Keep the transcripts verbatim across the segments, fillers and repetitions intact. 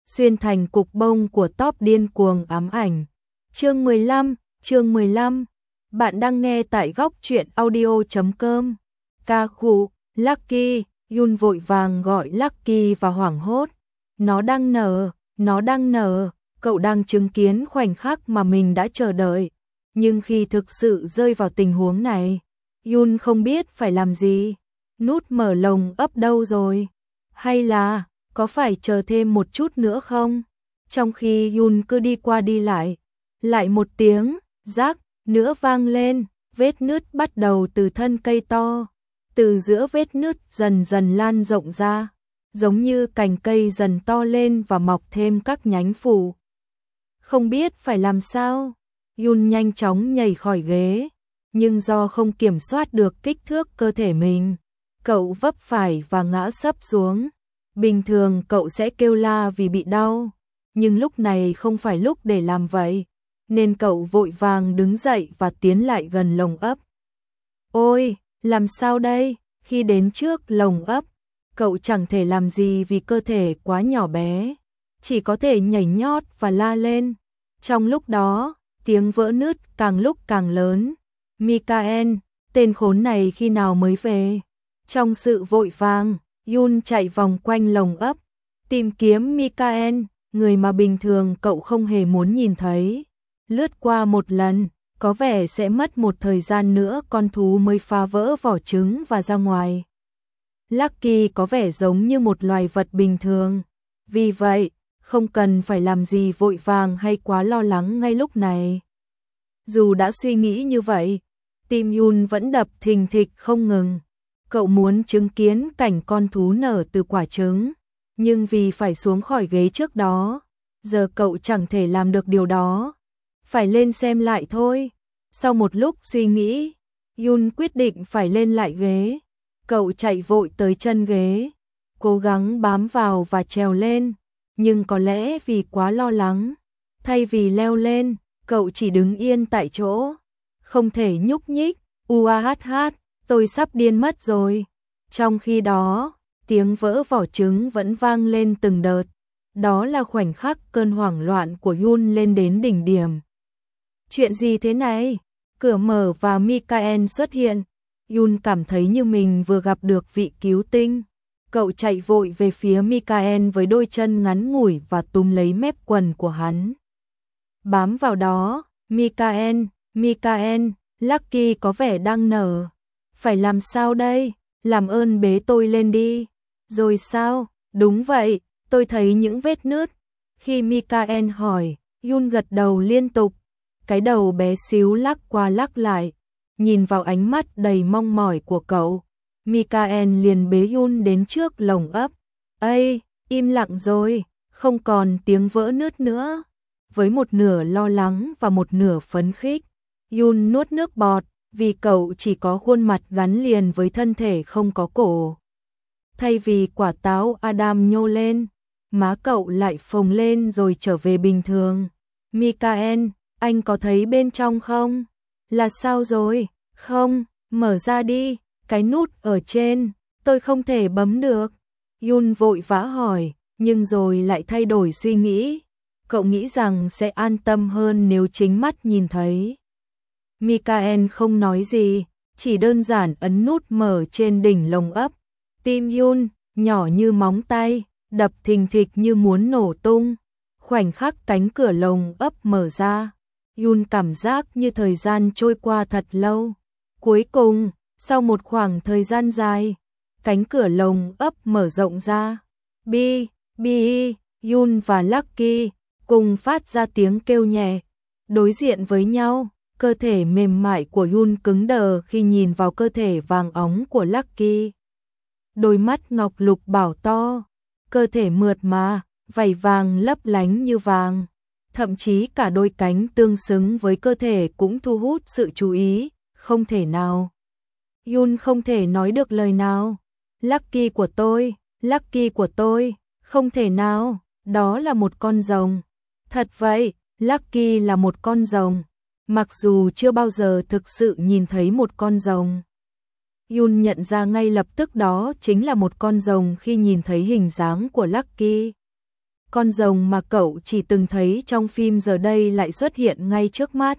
xuyên thành cục bông của top điên cuồng ám ảnh. Chương mười lăm, chương mười lăm. Bạn đang nghe tại góc truyện audio chấm com. Ca khụ, Lucky, Yun vội vàng gọi Lucky và hoảng hốt. Nó đang nở, nó đang nở, cậu đang chứng kiến khoảnh khắc mà mình đã chờ đợi. Nhưng khi thực sự rơi vào tình huống này, Yun không biết phải làm gì. Nút mở lồng ấp đâu rồi? Hay là, có phải chờ thêm một chút nữa không? Trong khi Yun cứ đi qua đi lại, lại một tiếng, rác, nữa vang lên, vết nứt bắt đầu từ thân cây to. Từ giữa vết nứt dần dần lan rộng ra, giống như cành cây dần to lên và mọc thêm các nhánh phủ. Không biết phải làm sao, Yun nhanh chóng nhảy khỏi ghế, nhưng do không kiểm soát được kích thước cơ thể mình, cậu vấp phải và ngã sấp xuống. Bình thường cậu sẽ kêu la vì bị đau, nhưng lúc này không phải lúc để làm vậy, nên cậu vội vàng đứng dậy và tiến lại gần lồng ấp. Ôi, làm sao đây? Khi đến trước lồng ấp, cậu chẳng thể làm gì vì cơ thể quá nhỏ bé, chỉ có thể nhảy nhót và la lên. Trong lúc đó, tiếng vỡ nứt càng lúc càng lớn. Mikael, tên khốn này khi nào mới về? Trong sự vội vàng, Yun chạy vòng quanh lồng ấp, tìm kiếm Mikael, người mà bình thường cậu không hề muốn nhìn thấy. Lướt qua một lần, có vẻ sẽ mất một thời gian nữa con thú mới phá vỡ vỏ trứng và ra ngoài. Lucky có vẻ giống như một loài vật bình thường, vì vậy, không cần phải làm gì vội vàng hay quá lo lắng ngay lúc này. Dù đã suy nghĩ như vậy, tim Yun vẫn đập thình thịch không ngừng. Cậu muốn chứng kiến cảnh con thú nở từ quả trứng, nhưng vì phải xuống khỏi ghế trước đó, giờ cậu chẳng thể làm được điều đó. Phải lên xem lại thôi. Sau một lúc suy nghĩ, Yun quyết định phải lên lại ghế. Cậu chạy vội tới chân ghế, cố gắng bám vào và trèo lên, nhưng có lẽ vì quá lo lắng, thay vì leo lên, cậu chỉ đứng yên tại chỗ, không thể nhúc nhích. Uahat, tôi sắp điên mất rồi. Trong khi đó, tiếng vỡ vỏ trứng vẫn vang lên từng đợt. Đó là khoảnh khắc cơn hoảng loạn của Yun lên đến đỉnh điểm. Chuyện gì thế này? Cửa mở và Mikael xuất hiện. Yun cảm thấy như mình vừa gặp được vị cứu tinh. Cậu chạy vội về phía Mikael với đôi chân ngắn ngủi và túm lấy mép quần của hắn. Bám vào đó, Mikael, Mikael, Lucky có vẻ đang nở. Phải làm sao đây? Làm ơn bế tôi lên đi. Rồi sao? Đúng vậy, tôi thấy những vết nứt. Khi Mikael hỏi, Yun gật đầu liên tục. Cái đầu bé xíu lắc qua lắc lại, nhìn vào ánh mắt đầy mong mỏi của cậu. Mikael liền bế Yun đến trước lồng ấp. Ây, im lặng rồi, không còn tiếng vỡ nứt nữa. Với một nửa lo lắng và một nửa phấn khích, Yun nuốt nước bọt, vì cậu chỉ có khuôn mặt gắn liền với thân thể không có cổ. Thay vì quả táo Adam nhô lên, má cậu lại phồng lên rồi trở về bình thường. Mikael, anh có thấy bên trong không? Là sao rồi? Không, mở ra đi, cái nút ở trên, tôi không thể bấm được. Yun vội vã hỏi, nhưng rồi lại thay đổi suy nghĩ. Cậu nghĩ rằng sẽ an tâm hơn nếu chính mắt nhìn thấy. Mikael không nói gì, chỉ đơn giản ấn nút mở trên đỉnh lồng ấp. Tim Yun, nhỏ như móng tay, đập thình thịch như muốn nổ tung. Khoảnh khắc cánh cửa lồng ấp mở ra, Yun cảm giác như thời gian trôi qua thật lâu. Cuối cùng, sau một khoảng thời gian dài, cánh cửa lồng ấp mở rộng ra. Bi, Bi, Yun và Lucky cùng phát ra tiếng kêu nhẹ. Đối diện với nhau, cơ thể mềm mại của Yun cứng đờ khi nhìn vào cơ thể vàng óng của Lucky. Đôi mắt ngọc lục bảo to, cơ thể mượt mà, vảy vàng lấp lánh như vàng. Thậm chí cả đôi cánh tương xứng với cơ thể cũng thu hút sự chú ý, không thể nào. Yun không thể nói được lời nào. Lucky của tôi, Lucky của tôi, không thể nào, đó là một con rồng. Thật vậy, Lucky là một con rồng, mặc dù chưa bao giờ thực sự nhìn thấy một con rồng. Yun nhận ra ngay lập tức đó chính là một con rồng khi nhìn thấy hình dáng của Lucky. con rồng mà cậu chỉ từng thấy trong phim giờ đây lại xuất hiện ngay trước mắt.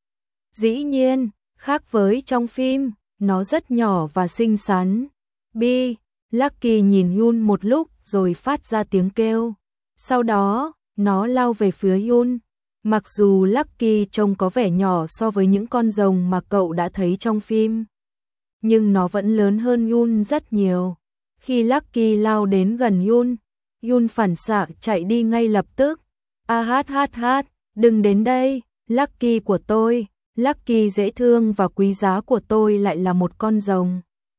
Dĩ nhiên, khác với trong phim, nó rất nhỏ và xinh xắn. Bi, Lucky nhìn Yun một lúc rồi phát ra tiếng kêu. Sau đó, nó lao về phía Yun. Mặc dù Lucky trông có vẻ nhỏ so với những con rồng mà cậu đã thấy trong phim, nhưng nó vẫn lớn hơn Yun rất nhiều. Khi Lucky lao đến gần Yun, Yun phản xạ chạy đi ngay lập tức. A hát hát hát, đừng đến đây, Lucky của tôi, Lucky dễ thương và quý giá của tôi lại là một con rồng.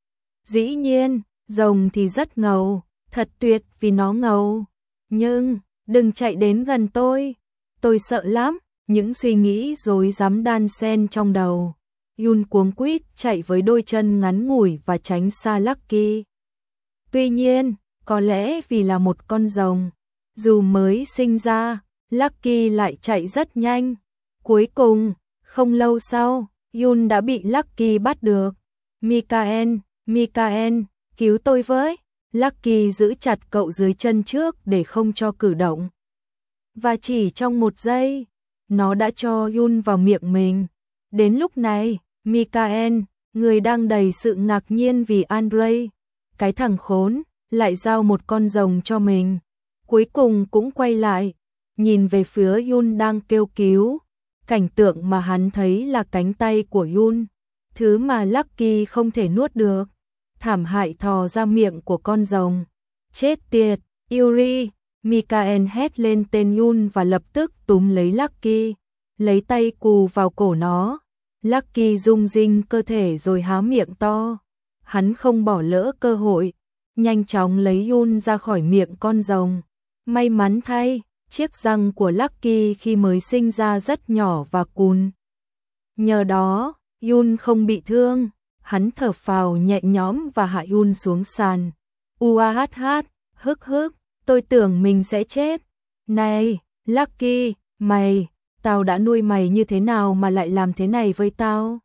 Dĩ nhiên, rồng thì rất ngầu, thật tuyệt vì nó ngầu. Nhưng, đừng chạy đến gần tôi, tôi sợ lắm. Những suy nghĩ rối rắm đan xen trong đầu. Yun cuống quýt chạy với đôi chân ngắn ngủi và tránh xa Lucky. Tuy nhiên, có lẽ vì là một con rồng, dù mới sinh ra, Lucky lại chạy rất nhanh. Cuối cùng, không lâu sau, Yun đã bị Lucky bắt được. Mikael, Mikael, cứu tôi với. Lucky giữ chặt cậu dưới chân trước để không cho cử động. Và chỉ trong một giây, nó đã cho Yun vào miệng mình. Đến lúc này, Mikael, người đang đầy sự ngạc nhiên vì Andrei, cái thằng khốn, lại giao một con rồng cho mình. Cuối cùng cũng quay lại, nhìn về phía Yun đang kêu cứu. Cảnh tượng mà hắn thấy là cánh tay của Yun, thứ mà Lucky không thể nuốt được. Thảm hại thò ra miệng của con rồng. Chết tiệt, Yuri! Mikael hét lên tên Yun và lập tức túm lấy Lucky, lấy tay cù vào cổ nó. Lucky rung rinh cơ thể rồi há miệng to. Hắn không bỏ lỡ cơ hội, nhanh chóng lấy Yun ra khỏi miệng con rồng. May mắn thay, chiếc răng của Lucky khi mới sinh ra rất nhỏ và cùn. Nhờ đó, Yun không bị thương. Hắn thở phào nhẹ nhõm và hạ Yun xuống sàn. Uahat hát, hức hức, tôi tưởng mình sẽ chết. Này, Lucky, mày, tao đã nuôi mày như thế nào mà lại làm thế này với tao?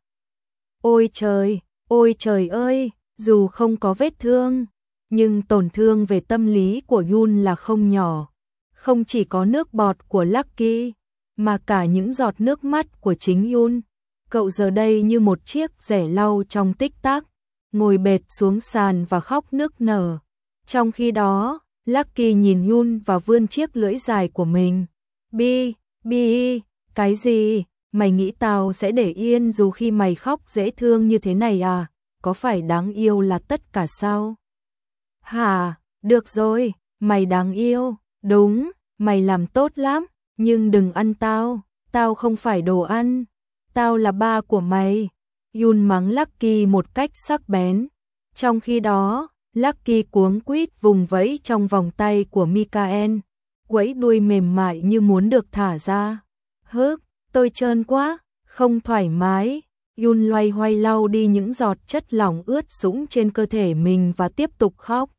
Ôi trời, ôi trời ơi, dù không có vết thương, nhưng tổn thương về tâm lý của Yun là không nhỏ. Không chỉ có nước bọt của Lucky, mà cả những giọt nước mắt của chính Yun. Cậu giờ đây như một chiếc rẻ lau trong tích tắc, ngồi bệt xuống sàn và khóc nức nở. Trong khi đó, Lucky nhìn Yun và vươn chiếc lưỡi dài của mình. Bi, Bi, cái gì? Mày nghĩ tao sẽ để yên dù khi mày khóc dễ thương như thế này à? Có phải đáng yêu là tất cả sao? Hả, được rồi, mày đáng yêu, đúng, mày làm tốt lắm, nhưng đừng ăn tao, tao không phải đồ ăn. Tao là ba của mày. Yun mắng Lucky một cách sắc bén. Trong khi đó, Lucky cuống quýt vùng vẫy trong vòng tay của Mikael, quẫy đuôi mềm mại như muốn được thả ra. Hức, tôi trơn quá, không thoải mái. Yun loay hoay lau đi những giọt chất lỏng ướt sũng trên cơ thể mình và tiếp tục khóc.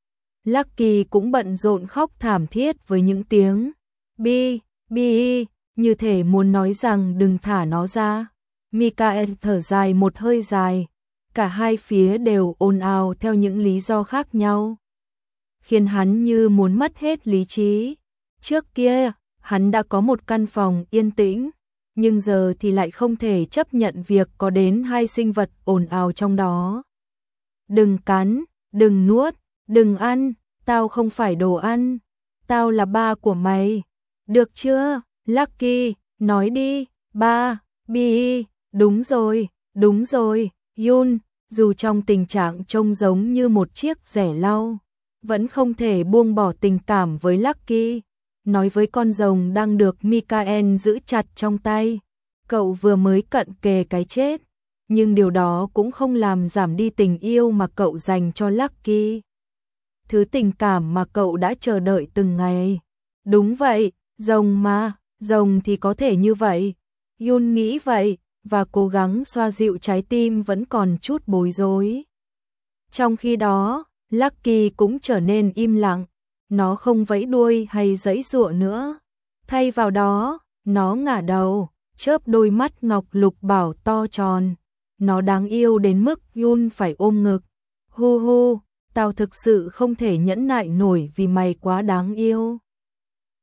Lucky cũng bận rộn khóc thảm thiết với những tiếng bi, bi, như thể muốn nói rằng đừng thả nó ra. Mikael thở dài một hơi dài. Cả hai phía đều ồn ào theo những lý do khác nhau, khiến hắn như muốn mất hết lý trí. Trước kia, hắn đã có một căn phòng yên tĩnh, nhưng giờ thì lại không thể chấp nhận việc có đến hai sinh vật ồn ào trong đó. Đừng cắn, đừng nuốt, đừng ăn, tao không phải đồ ăn, tao là ba của mày. Được chưa, Lucky, nói đi, ba, Bi, đúng rồi, đúng rồi. Yun, dù trong tình trạng trông giống như một chiếc rẻ lau, vẫn không thể buông bỏ tình cảm với Lucky. Nói với con rồng đang được Mikael giữ chặt trong tay, cậu vừa mới cận kề cái chết, nhưng điều đó cũng không làm giảm đi tình yêu mà cậu dành cho Lucky. Thứ tình cảm mà cậu đã chờ đợi từng ngày. Đúng vậy, rồng mà, rồng thì có thể như vậy. Yun nghĩ vậy và cố gắng xoa dịu trái tim vẫn còn chút bối rối. Trong khi đó, Lucky cũng trở nên im lặng, nó không vẫy đuôi hay giãy giụa nữa. Thay vào đó, nó ngả đầu, chớp đôi mắt ngọc lục bảo to tròn. Nó đáng yêu đến mức Yun phải ôm ngực. Hu hu, tao thực sự không thể nhẫn nại nổi vì mày quá đáng yêu.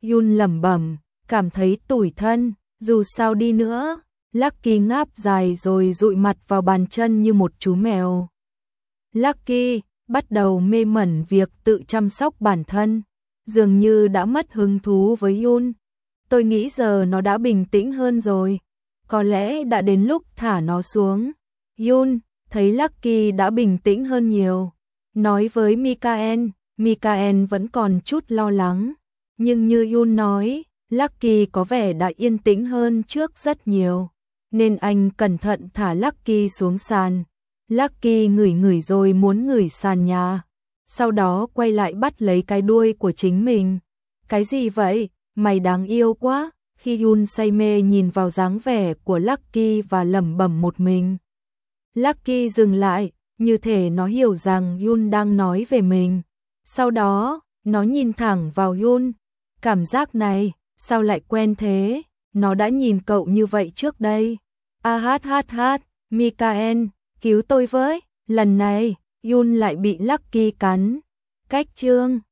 Yun lẩm bẩm, cảm thấy tủi thân, dù sao đi nữa. Lucky ngáp dài rồi dụi mặt vào bàn chân như một chú mèo. Lucky bắt đầu mê mẩn việc tự chăm sóc bản thân, dường như đã mất hứng thú với Yun. Tôi nghĩ giờ nó đã bình tĩnh hơn rồi, có lẽ đã đến lúc thả nó xuống. Yun thấy Lucky đã bình tĩnh hơn nhiều, nói với Mikael. Mikael vẫn còn chút lo lắng, nhưng như Yun nói, Lucky có vẻ đã yên tĩnh hơn trước rất nhiều, nên anh cẩn thận thả Lucky xuống sàn. Lucky ngửi ngửi rồi muốn ngửi sàn nhà, sau đó quay lại bắt lấy cái đuôi của chính mình. Cái gì vậy? Mày đáng yêu quá. Khi Yun say mê nhìn vào dáng vẻ của Lucky và lẩm bẩm một mình. Lucky dừng lại, như thể nó hiểu rằng Yun đang nói về mình. Sau đó, nó nhìn thẳng vào Yun. Cảm giác này, sao lại quen thế? Nó đã nhìn cậu như vậy trước đây. A hát hát hát, Mikael, cứu tôi với. Lần này, Yun lại bị Lucky cắn. Cách chương